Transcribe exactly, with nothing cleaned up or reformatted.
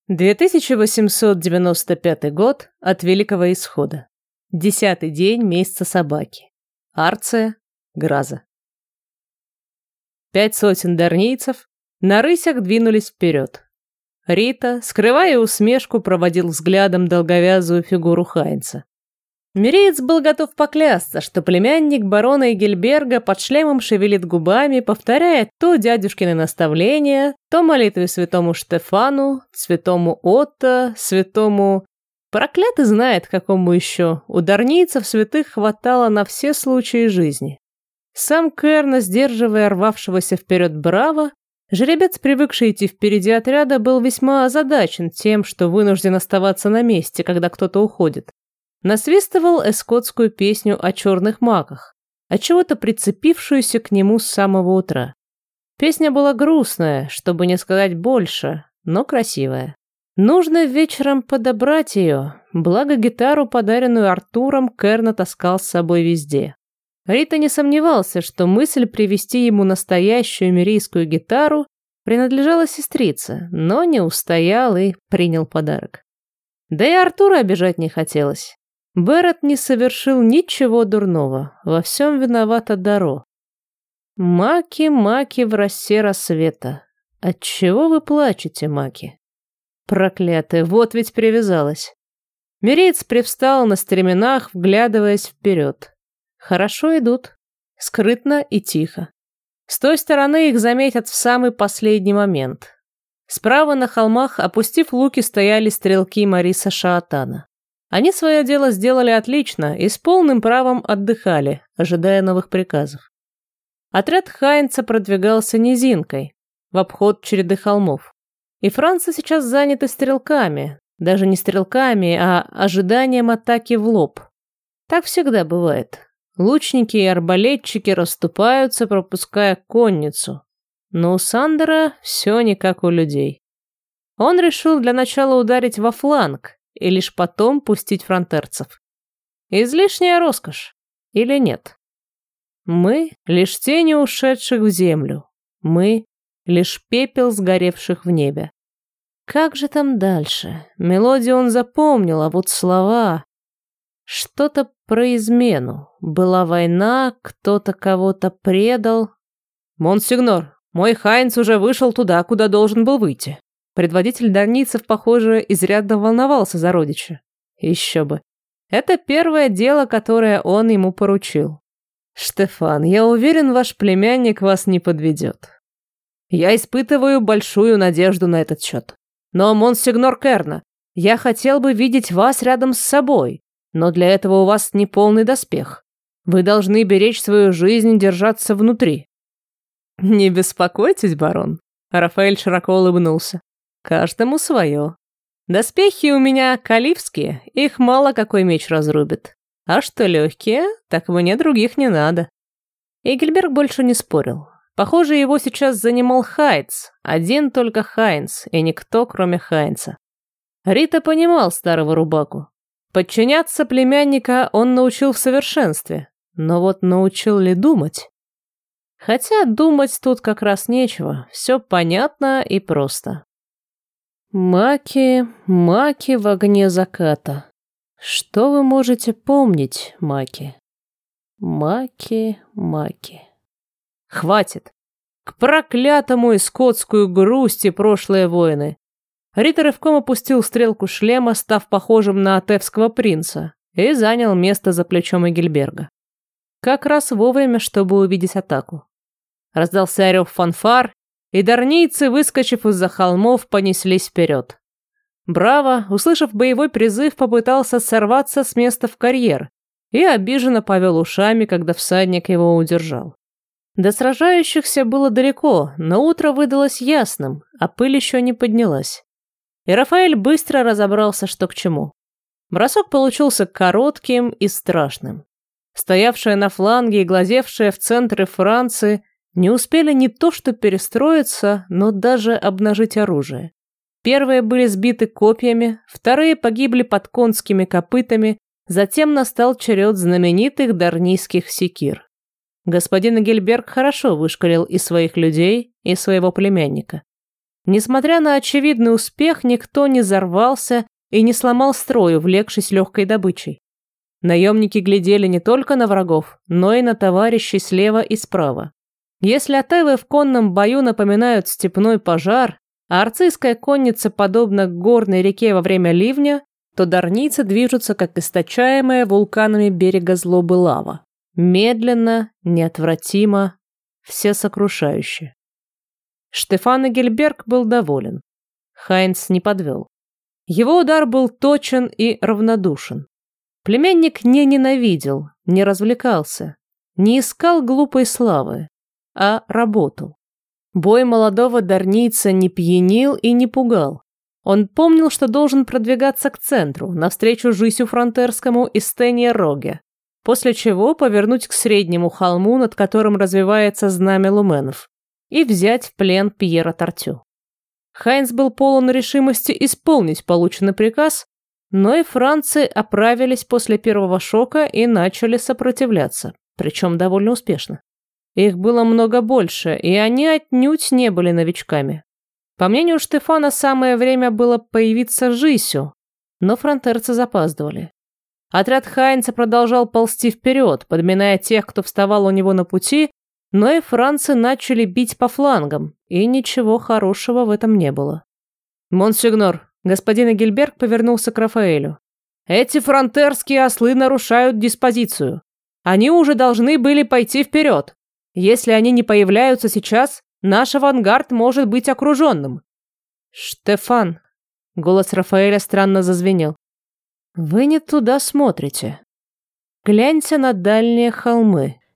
две тысячи восемьсот девяносто пятый год от Великого Исхода. Десятый день месяца собаки. Арция, Граза. Пять сотен дарнийцев на рысях двинулись вперед. Рита, скрывая усмешку, проводил взглядом долговязую фигуру Хайнца. Мириец был готов поклясться, что племянник барона Эгельберга под шлемом шевелит губами, повторяя то дядюшкины наставления, то молитвы святому Штефану, святому Отто, святому... Проклятый знает, какому еще. У дарнийцев святых хватало на все случаи жизни. Сам Керна, сдерживая рвавшегося вперед Браво, жеребец, привыкший идти впереди отряда, был весьма озадачен тем, что вынужден оставаться на месте, когда кто-то уходит. Насвистывал эскотскую песню о черных маках, отчего-то прицепившуюся к нему с самого утра. Песня была грустная, чтобы не сказать больше, но красивая. Нужно вечером подобрать ее, благо гитару, подаренную Артуром, Керна таскал с собой везде. Рита не сомневался, что мысль привезти ему настоящую мирийскую гитару принадлежала сестрице, но не устоял и принял подарок. Да и Артура обижать не хотелось. Берет не совершил ничего дурного, во всем виновата Даро. Маки, маки в росе рассвета. Отчего вы плачете, маки? Проклятая, вот ведь привязалась. Мириец привстал на стременах, вглядываясь вперед. Хорошо идут, скрытно и тихо. С той стороны их заметят в самый последний момент. Справа на холмах, опустив луки, стояли стрелки Мариса Шаатана. Они свое дело сделали отлично и с полным правом отдыхали, ожидая новых приказов. Отряд Хайнца продвигался низинкой, в обход череды холмов. И францы сейчас заняты стрелками, даже не стрелками, а ожиданием атаки в лоб. Так всегда бывает. Лучники и арбалетчики расступаются, пропуская конницу. Но у Сандера все не как у людей. Он решил для начала ударить во фланг, и лишь потом пустить фронтерцев. Излишняя роскошь. Или нет? Мы — лишь тени ушедших в землю. Мы — лишь пепел сгоревших в небе. Как же там дальше? Мелодию он запомнил, а вот слова... Что-то про измену. Была война, кто-то кого-то предал. «Монсигнор, мой Хайнц уже вышел туда, куда должен был выйти». Предводитель дарнийцев, похоже, изрядно волновался за родича. Еще бы. Это первое дело, которое он ему поручил. «Штефан, я уверен, ваш племянник вас не подведет. Я испытываю большую надежду на этот счет. Но, монсигнор Керна, я хотел бы видеть вас рядом с собой, но для этого у вас не полный доспех. Вы должны беречь свою жизнь и держаться внутри». «Не беспокойтесь, барон», — Рафаэль широко улыбнулся. «Каждому свое. Доспехи у меня калифские, их мало какой меч разрубит. А что легкие, так мне других не надо». Эгельберг больше не спорил. Похоже, его сейчас занимал Хайнц, один только Хайнц, и никто, кроме Хайнца. Рита понимал старого рубаку. Подчиняться племянника он научил в совершенстве, но вот научил ли думать? Хотя думать тут как раз нечего, все понятно и просто. Маки, маки в огне заката. Что вы можете помнить, маки? Маки, маки. Хватит. К проклятому эскотскую грусти прошлые войны. Рита рывком опустил стрелку шлема, став похожим на атевского принца, и занял место за плечом Эгельберга. Как раз вовремя, чтобы увидеть атаку. Раздался рев фанфар, и дарнийцы, выскочив из-за холмов, понеслись вперед. Браво, услышав боевой призыв, попытался сорваться с места в карьер и обиженно повел ушами, когда всадник его удержал. До сражающихся было далеко, но утро выдалось ясным, а пыль еще не поднялась. И Рафаэль быстро разобрался, что к чему. Бросок получился коротким и страшным. Стоявшие на фланге и глазевшие в центре Франции не успели не то что перестроиться, но даже обнажить оружие. Первые были сбиты копьями, вторые погибли под конскими копытами, затем настал черед знаменитых дарнийских секир. Господин Эгельберг хорошо вышкалил и своих людей, и своего племянника. Несмотря на очевидный успех, никто не взорвался и не сломал строй, увлекшись легкой добычей. Наемники глядели не только на врагов, но и на товарищей слева и справа. Если отевы в конном бою напоминают степной пожар, а арцийская конница подобна горной реке во время ливня, то дарнийцы движутся, как источаемая вулканами берега злобы лава. Медленно, неотвратимо, всесокрушающе. Штефан Эгельберг был доволен. Хайнц не подвел. Его удар был точен и равнодушен. Племянник не ненавидел, не развлекался, не искал глупой славы, а работал. Бой молодого дарнийца не пьянил и не пугал. Он помнил, что должен продвигаться к центру, навстречу Жисю Фронтерскому и Стенье Роге, после чего повернуть к среднему холму, над которым развивается знамя луменов, и взять в плен Пьера Тартю. Хайнц был полон решимости исполнить полученный приказ, но и францы оправились после первого шока и начали сопротивляться, причем довольно успешно. Их было много больше, и они отнюдь не были новичками. По мнению Штефана, самое время было появиться Жисю, но фронтерцы запаздывали. Отряд Хайнца продолжал ползти вперед, подминая тех, кто вставал у него на пути, но и францы начали бить по флангам, и ничего хорошего в этом не было. «Монсигнор», господин Эгельберг повернулся к Рафаэлю. «Эти фронтерские ослы нарушают диспозицию. Они уже должны были пойти вперед. Если они не появляются сейчас, наш авангард может быть окруженным». «Штефан», голос Рафаэля странно зазвенел, «вы не туда смотрите. Гляньте на дальние холмы.